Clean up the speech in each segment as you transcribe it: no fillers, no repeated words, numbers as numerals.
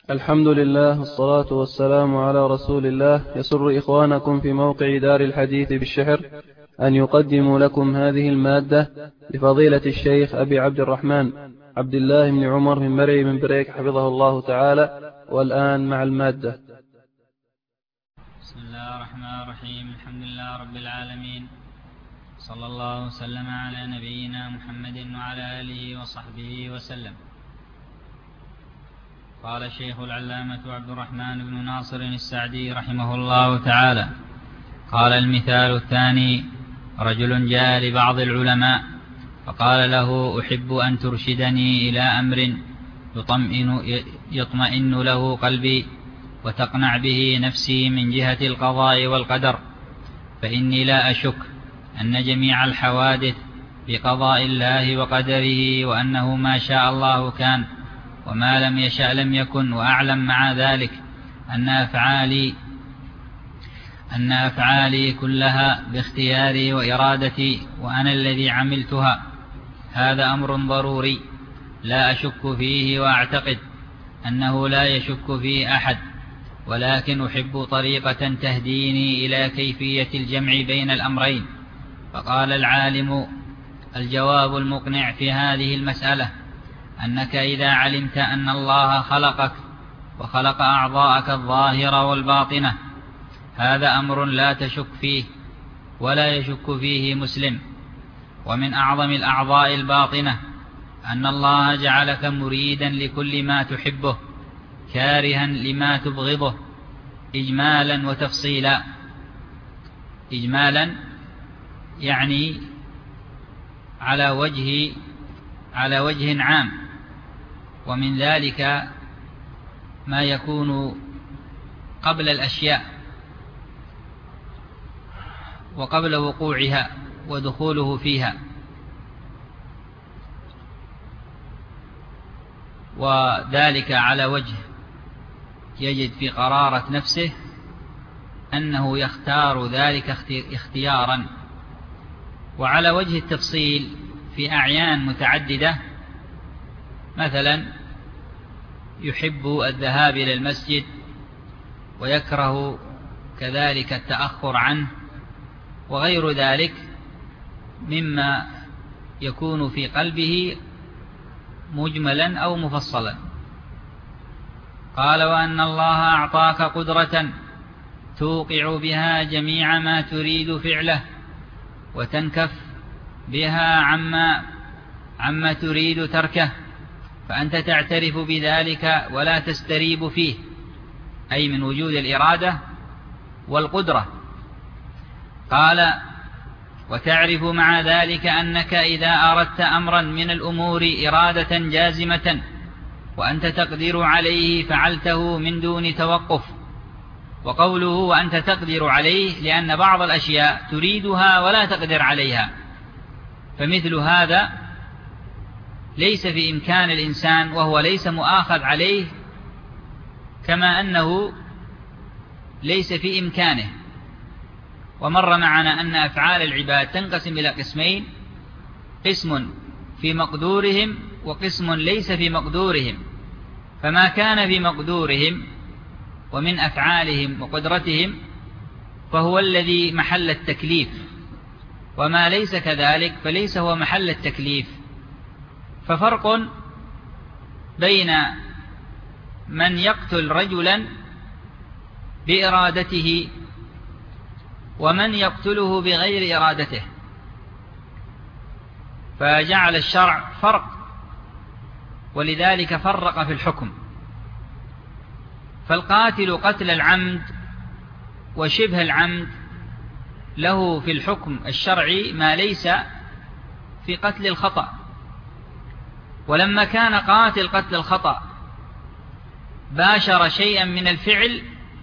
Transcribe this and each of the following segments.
الحمد لله والصلاة والسلام على رسول الله. يسر إخوانكم في موقع دار الحديث بالشحر أن يقدموا لكم هذه المادة لفضيلة الشيخ أبي عبد الرحمن عبد الله بن عمر من مرعي من بريك حفظه الله تعالى. والآن مع المادة. بسم الله الرحمن الرحيم. الحمد لله رب العالمين، صلى الله وسلم على نبينا محمد وعلى آله وصحبه وسلم. قال الشيخ العلامة عبد الرحمن بن ناصر السعدي رحمه الله تعالى: قال المثال الثاني: رجل جاء لبعض العلماء فقال له: أحب أن ترشدني إلى أمر يطمئن له قلبي وتقنع به نفسي من جهة القضاء والقدر، فإني لا أشك أن جميع الحوادث بقضاء الله وقدره، وأنه ما شاء الله كان وما لم يشأ لم يكن، وأعلم مع ذلك أن أفعالي كلها باختياري وإرادتي، وأنا الذي عملتها. هذا أمر ضروري لا أشك فيه، وأعتقد أنه لا يشك فيه أحد، ولكن أحب طريقة تهديني إلى كيفية الجمع بين الأمرين. فقال العالم: الجواب المقنع في هذه المسألة أنك إذا علمت أن الله خلقك وخلق أعضاءك الظاهرة والباطنة، هذا أمر لا تشك فيه ولا يشك فيه مسلم. ومن أعظم الأعضاء الباطنة أن الله جعلك مريدا لكل ما تحبه، كارها لما تبغضه، إجمالا وتفصيلا. إجمالا يعني على وجه عام، ومن ذلك ما يكون قبل الأشياء وقبل وقوعها ودخوله فيها، وذلك على وجه يجد في قرارة نفسه أنه يختار ذلك اختيارا، وعلى وجه التفصيل في أعيان متعددة. مثلا يحب الذهاب إلى المسجد ويكره كذلك التأخر عنه، وغير ذلك مما يكون في قلبه مجملا أو مفصلا. قال: وأن الله أعطاك قدرة توقع بها جميع ما تريد فعله، وتنكف بها عما تريد تركه، فأنت تعترف بذلك ولا تستريب فيه، أي من وجود الإرادة والقدرة. قال: وتعرف مع ذلك أنك إذا أردت أمرا من الأمور إرادة جازمة وأنت تقدر عليه فعلته من دون توقف. وقوله وأنت تقدر عليه لأن بعض الأشياء تريدها ولا تقدر عليها، فمثل هذا ليس في إمكان الإنسان وهو ليس مؤاخذ عليه، كما أنه ليس في إمكانه. ومر معنا أن أفعال العباد تنقسم إلى قسمين: قسم في مقدورهم وقسم ليس في مقدورهم. فما كان في مقدورهم ومن أفعالهم وقدرتهم فهو الذي محل التكليف، وما ليس كذلك فليس هو محل التكليف. ففرق بين من يقتل رجلا بإرادته ومن يقتله بغير إرادته. فجعل الشرع فرق، ولذلك فرق في الحكم. فالقاتل قتل العمد وشبه العمد له في الحكم الشرعي ما ليس في قتل الخطأ. ولما كان قاتل قتل الخطأ باشر شيئا من الفعل،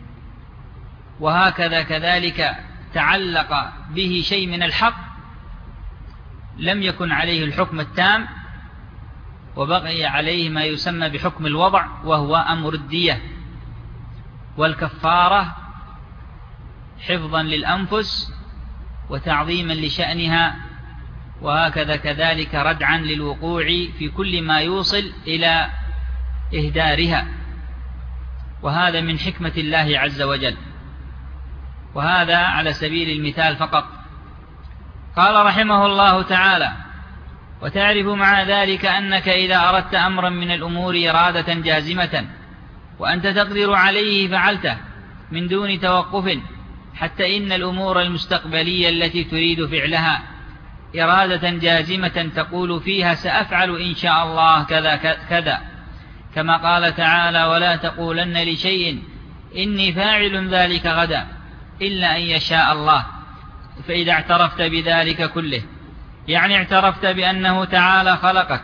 وهكذا كذلك تعلق به شيء من الحق، لم يكن عليه الحكم التام، وبقي عليه ما يسمى بحكم الوضع، وهو أمر الدية والكفارة، حفظا للأنفس وتعظيما لشأنها، وهكذا كذلك ردعا للوقوع في كل ما يوصل إلى إهدارها. وهذا من حكمة الله عز وجل، وهذا على سبيل المثال فقط. قال رحمه الله تعالى: وتعرف مع ذلك أنك إذا أردت أمرا من الأمور إرادة جازمة وأنت تقدر عليه فعلته من دون توقف، حتى إن الأمور المستقبلية التي تريد فعلها إرادة جازمة تقول فيها سأفعل إن شاء الله كذا كذا، كما قال تعالى: ولا تقولن لشيء إني فاعل ذلك غدا إلا أن يشاء الله. فإذا اعترفت بذلك كله، يعني اعترفت بأنه تعالى خلقك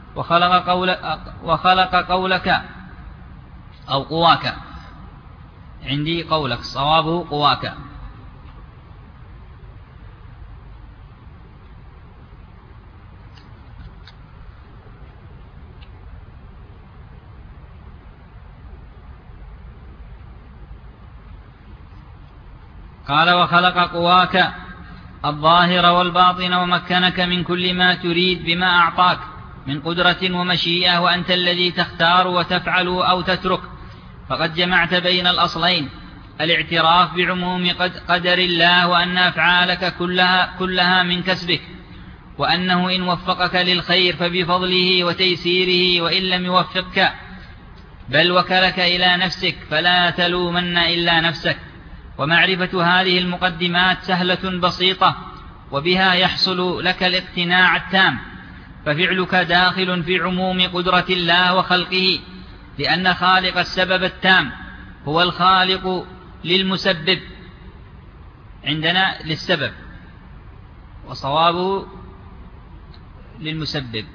وخلق قولك أو قواك، عندي قولك صوابه قواك، قال: وخلق قواك الظاهر والباطن ومكنك من كل ما تريد بما أعطاك من قدرة ومشيئة، وأنت الذي تختار وتفعل أو تترك. فقد جمعت بين الأصلين: الاعتراف بعموم قدر الله، وأن أفعالك كلها من كسبك، وأنه إن وفقك للخير فبفضله وتيسيره، وإن لم يوفقك بل وكلك إلى نفسك فلا تلومن إلا نفسك. ومعرفة هذه المقدمات سهلة بسيطة، وبها يحصل لك الاقتناع التام، ففعلك داخل في عموم قدرة الله وخلقه، لأن خالق السبب التام هو الخالق للمسبب، عندنا للسبب وصوابه للمسبب.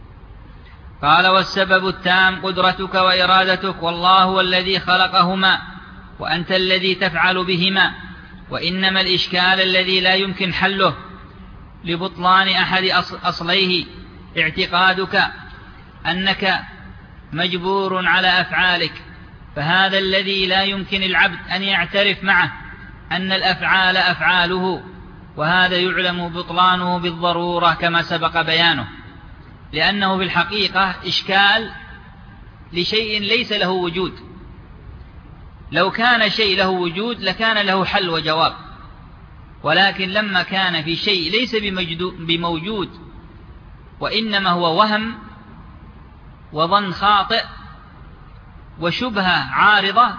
قال: والسبب التام قدرتك وإرادتك، والله هو الذي خلقهما وأنت الذي تفعل بهما. وإنما الإشكال الذي لا يمكن حله لبطلان أحد أصليه اعتقادك أنك مجبور على أفعالك، فهذا الذي لا يمكن العبد أن يعترف معه أن الأفعال أفعاله، وهذا يعلم بطلانه بالضرورة كما سبق بيانه، لأنه في الحقيقة إشكال لشيء ليس له وجود. لو كان شيء له وجود لكان له حل وجواب، ولكن لما كان في شيء ليس بموجود وإنما هو وهم وظن خاطئ وشبهة عارضة،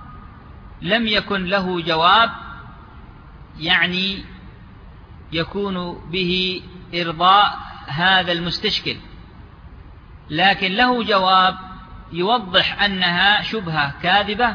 لم يكن له جواب يعني يكون به إرضاء هذا المستشكل، لكن له جواب يوضح أنها شبهة كاذبة،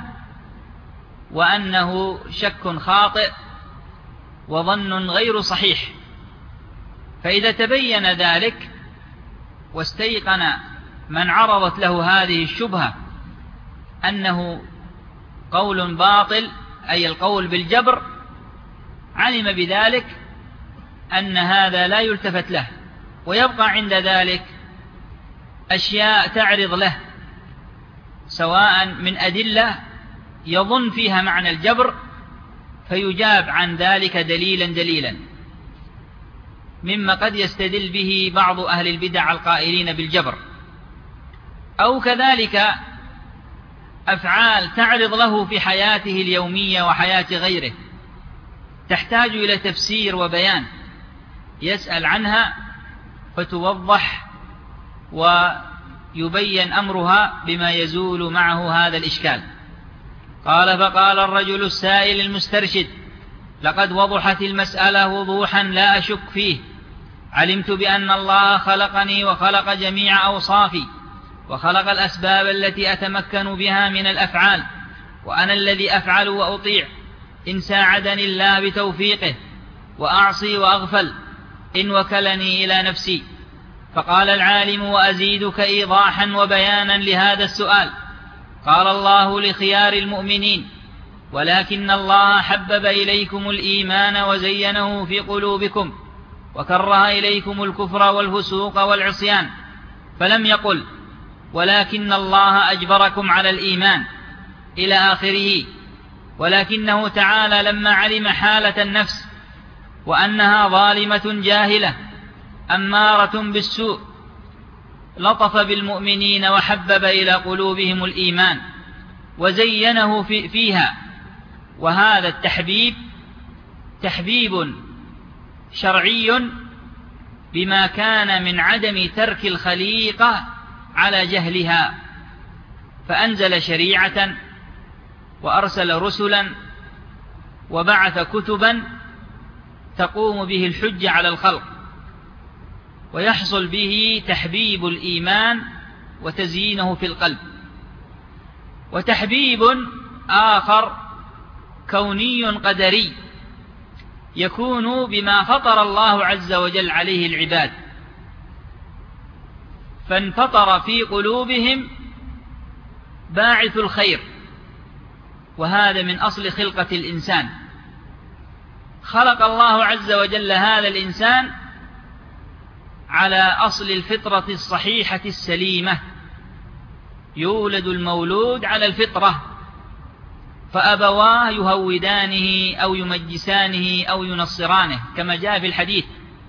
وأنه شك خاطئ وظن غير صحيح. فإذا تبين ذلك واستيقن من عرضت له هذه الشبهة أنه قول باطل، أي القول بالجبر، علم بذلك أن هذا لا يلتفت له، ويبقى عند ذلك أشياء تعرض له سواء من أدلة يظن فيها معنى الجبر، فيجاب عن ذلك دليلا مما قد يستدل به بعض أهل البدع القائلين بالجبر، أو كذلك أفعال تعرض له في حياته اليومية وحياة غيره تحتاج إلى تفسير وبيان، يسأل عنها فتوضح ويبين أمرها بما يزول معه هذا الإشكال. قال: فقال الرجل السائل المسترشد: لقد وضحت المسألة وضوحا لا أشك فيه، علمت بأن الله خلقني وخلق جميع أوصافي، وخلق الأسباب التي أتمكن بها من الأفعال، وأنا الذي أفعل وأطيع إن ساعدني الله بتوفيقه، وأعصي وأغفل إن وكلني إلى نفسي. فقال العالم: وأزيدك إيضاحا وبيانا لهذا السؤال. قال الله لخيار المؤمنين: ولكن الله حبب إليكم الإيمان وزينه في قلوبكم وكره إليكم الكفر والفسوق والعصيان، فلم يقل ولكن الله أجبركم على الإيمان إلى آخره، ولكنه تعالى لما علم حالة النفس وأنها ظالمة جاهلة أمارة بالسوء لطف بالمؤمنين وحبب إلى قلوبهم الإيمان، وزينه فيها. وهذا التحبيب تحبيب شرعي بما كان من عدم ترك الخليقة على جهلها، فأنزل شريعة وأرسل رسلا وبعث كتبا تقوم به الحجة على الخلق، ويحصل به تحبيب الإيمان وتزيينه في القلب. وتحبيب آخر كوني قدري يكون بما فطر الله عز وجل عليه العباد، فانفطر في قلوبهم باعث الخير، وهذا من أصل خلقة الإنسان. خلق الله عز وجل هذا الإنسان على أصل الفطرة الصحيحة السليمة، يولد المولود على الفطرة، فأبواه يهودانه أو يمجسانه أو ينصرانه كما جاء في الحديث.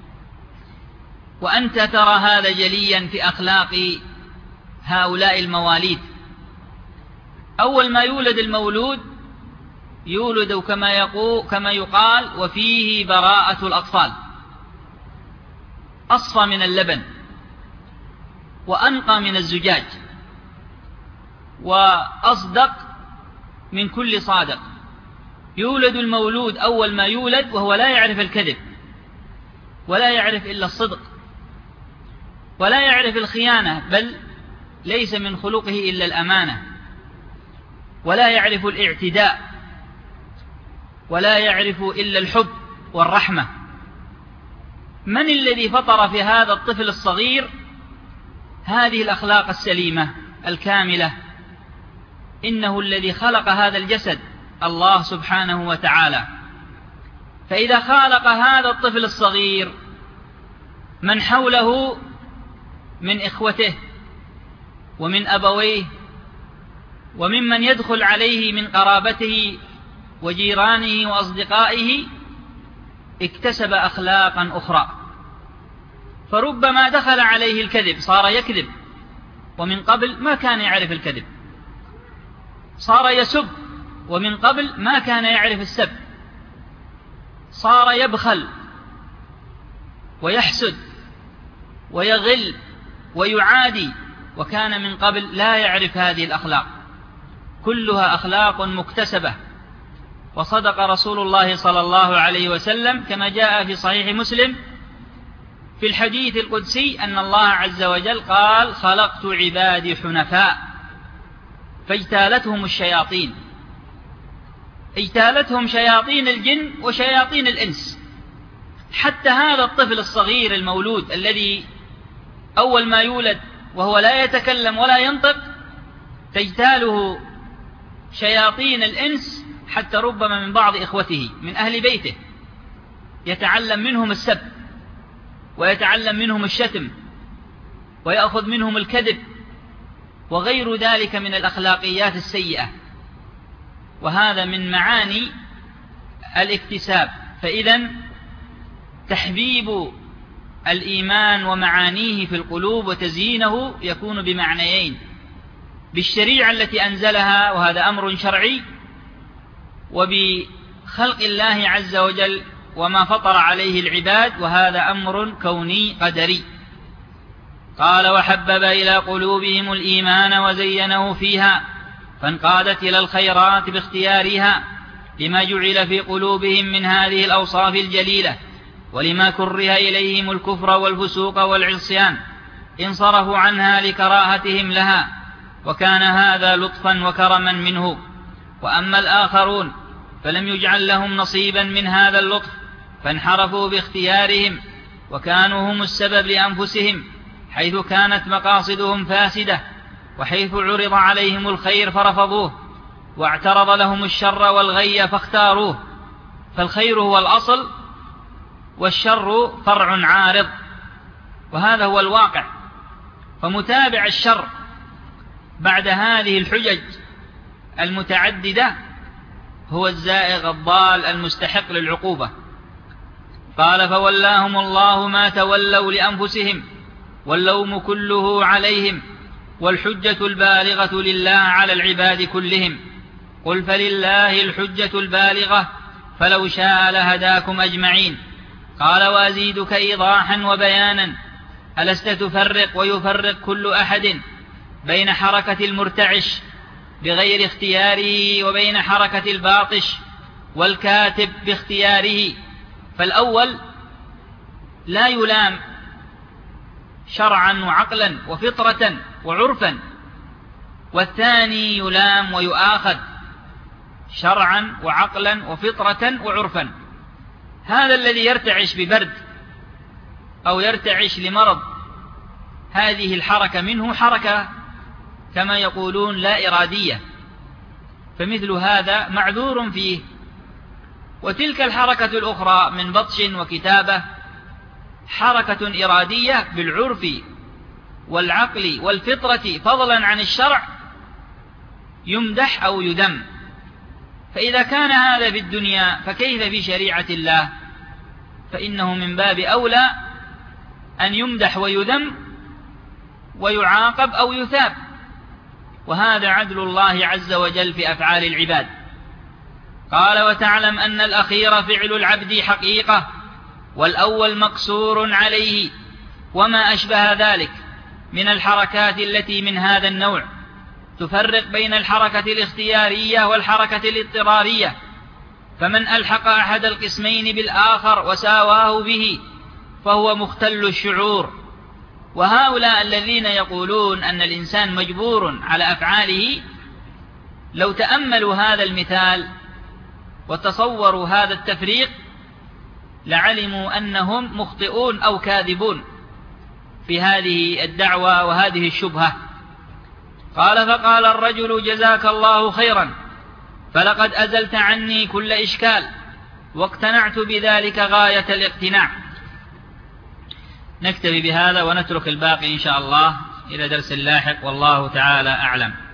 وأنت ترى هذا جليا في أخلاق هؤلاء المواليد. أول ما يولد المولود يولد كما يقال وفيه براءة الأطفال، أصفى من اللبن وأنقى من الزجاج وأصدق من كل صادق. يولد المولود أول ما يولد وهو لا يعرف الكذب، ولا يعرف إلا الصدق، ولا يعرف الخيانة، بل ليس من خلقه إلا الأمانة، ولا يعرف الاعتداء، ولا يعرف إلا الحب والرحمة. من الذي فطر في هذا الطفل الصغير هذه الأخلاق السليمة الكاملة؟ إنه الذي خلق هذا الجسد، الله سبحانه وتعالى. فإذا خلق هذا الطفل الصغير من حوله من إخوته ومن أبويه وممن يدخل عليه من قرابته وجيرانه وأصدقائه، اكتسب أخلاقا أخرى. فربما دخل عليه الكذب صار يكذب، ومن قبل ما كان يعرف الكذب. صار يسب، ومن قبل ما كان يعرف السب. صار يبخل ويحسد ويغل ويعادي، وكان من قبل لا يعرف هذه الأخلاق. كلها أخلاق مكتسبة. وصدق رسول الله صلى الله عليه وسلم كما جاء في صحيح مسلم في الحديث القدسي أن الله عز وجل قال: خلقت عبادي حنفاء فاجتالتهم الشياطين. اجتالتهم شياطين الجن وشياطين الإنس. حتى هذا الطفل الصغير المولود الذي أول ما يولد وهو لا يتكلم ولا ينطق تجتاله شياطين الإنس، حتى ربما من بعض إخوته من أهل بيته يتعلم منهم السب، ويتعلم منهم الشتم، ويأخذ منهم الكذب، وغير ذلك من الأخلاقيات السيئة. وهذا من معاني الاكتساب. فإذا تحبيب الإيمان ومعانيه في القلوب وتزيينه يكون بمعنيين: بالشريعة التي أنزلها، وهذا أمر شرعي، وبخلق الله عز وجل وما فطر عليه العباد، وهذا أمر كوني قدري. قال: وحبب إلى قلوبهم الإيمان وزينه فيها فانقادت إلى الخيرات باختيارها، لما جعل في قلوبهم من هذه الأوصاف الجليلة، ولما كره إليهم الكفر والفسوق والعصيان انصرفوا عنها لكراهتهم لها، وكان هذا لطفا وكرما منه. وأما الآخرون فلم يجعل لهم نصيبا من هذا اللطف، فانحرفوا باختيارهم، وكانوا هم السبب لأنفسهم، حيث كانت مقاصدهم فاسدة، وحيث عرض عليهم الخير فرفضوه، واعترض لهم الشر والغي فاختاروه. فالخير هو الأصل، والشر فرع عارض، وهذا هو الواقع. فمتابع الشر بعد هذه الحجج المتعددة هو الزائغ الضال المستحق للعقوبة. قال: فولاهم الله ما تولوا لأنفسهم واللوم كله عليهم، والحجة البالغة لله على العباد كلهم. قل فلله الحجة البالغة فلو شاء لهداكم أجمعين. قال وأزيدك إيضاحا وبيانا: ألست تفرق ويفرق كل أحد بين حركة المرتعش بغير اختياره وبين حركة الباطش والكاتب باختياره؟ فالأول لا يلام شرعا وعقلا وفطرة وعرفا، والثاني يلام ويؤاخذ شرعا وعقلا وفطرة وعرفا. هذا الذي يرتعش ببرد أو يرتعش لمرض، هذه الحركة منه حركة كما يقولون لا إرادية، فمثل هذا معذور فيه. وتلك الحركة الأخرى من بطش وكتابة حركة إرادية بالعرف والعقل والفطرة فضلا عن الشرع، يمدح أو يذم. فإذا كان هذا في الدنيا فكيف في شريعة الله؟ فإنه من باب أولى أن يمدح ويذم ويعاقب أو يثاب، وهذا عدل الله عز وجل في أفعال العباد. قال وتعلم أن الأخير فعل العبد حقيقة والأول مقصور عليه، وما أشبه ذلك من الحركات التي من هذا النوع تفرق بين الحركة الاختيارية والحركة الاضطرارية، فمن ألحق أحد القسمين بالآخر وساواه به فهو مختل الشعور. وهؤلاء الذين يقولون أن الإنسان مجبور على أفعاله لو تأملوا هذا المثال وتصوروا هذا التفريق لعلموا أنهم مخطئون أو كاذبون في هذه الدعوة وهذه الشبهة. قال فقال الرجل جزاك الله خيرا، فلقد أزلت عني كل إشكال واقتنعت بذلك غاية الاقتناع. نكتفي بهذا ونترك الباقي إن شاء الله إلى درس لاحق، والله تعالى أعلم.